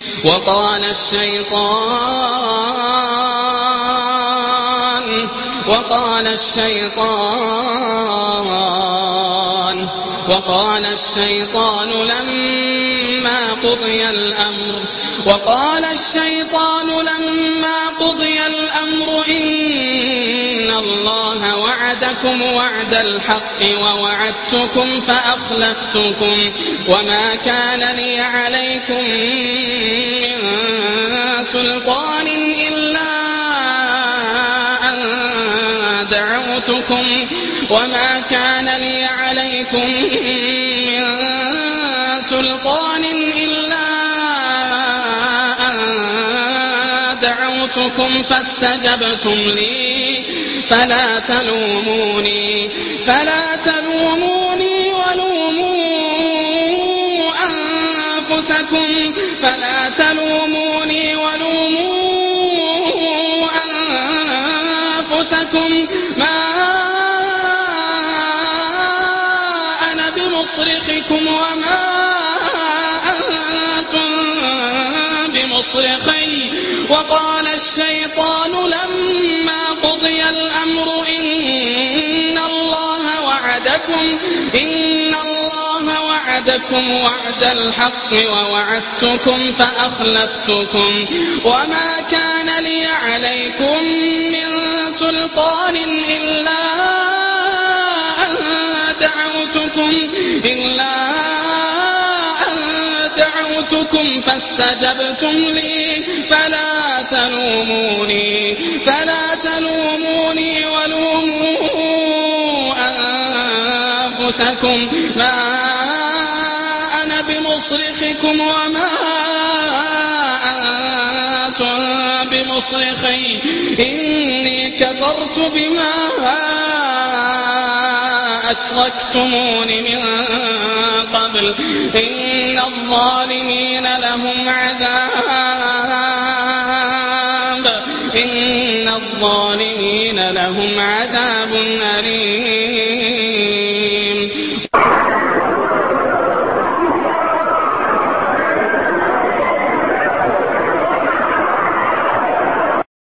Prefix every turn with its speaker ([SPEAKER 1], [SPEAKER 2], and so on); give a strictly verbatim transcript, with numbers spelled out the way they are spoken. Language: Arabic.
[SPEAKER 1] وقال الشيطان وقال الشيطان وقال الشيطان لما قضي الأمر وقال الشيطان لما قضي الأمر إن الله وعدكم وعد الحق ووعدتكم فأخلفتكم وما كان لي عليكم من سلطان إلا أن دعوتكم وما كان لي عليكم من سلطان إلا أن دعوتكم فاستجبتم لي فلا تلوموني فلا تلوموني ولوموا أنفسكم فلا تلوموني ولوموا أنفسكم ما أنا بمصرخكم وما أنتم بمصرخي وقال الشيطان لما قضي الأمر إن الله وعدكم إن الله وعدكم وعد الحق ووعدتكم فأخلفتكم وما كان لي عليكم من سلطان إلا أن دعوتكم إلا أن دعوتكم فاستجبتم لي فلا تلوموني فلا تلوموني ولوموا أنفسكم ما أنا بمصرخكم وما أنتم بمصرخي إني كفرت بما أشركتمون من قبل إن الظالمين لهم عذاب إن الظالمين لهم عذاب أليم.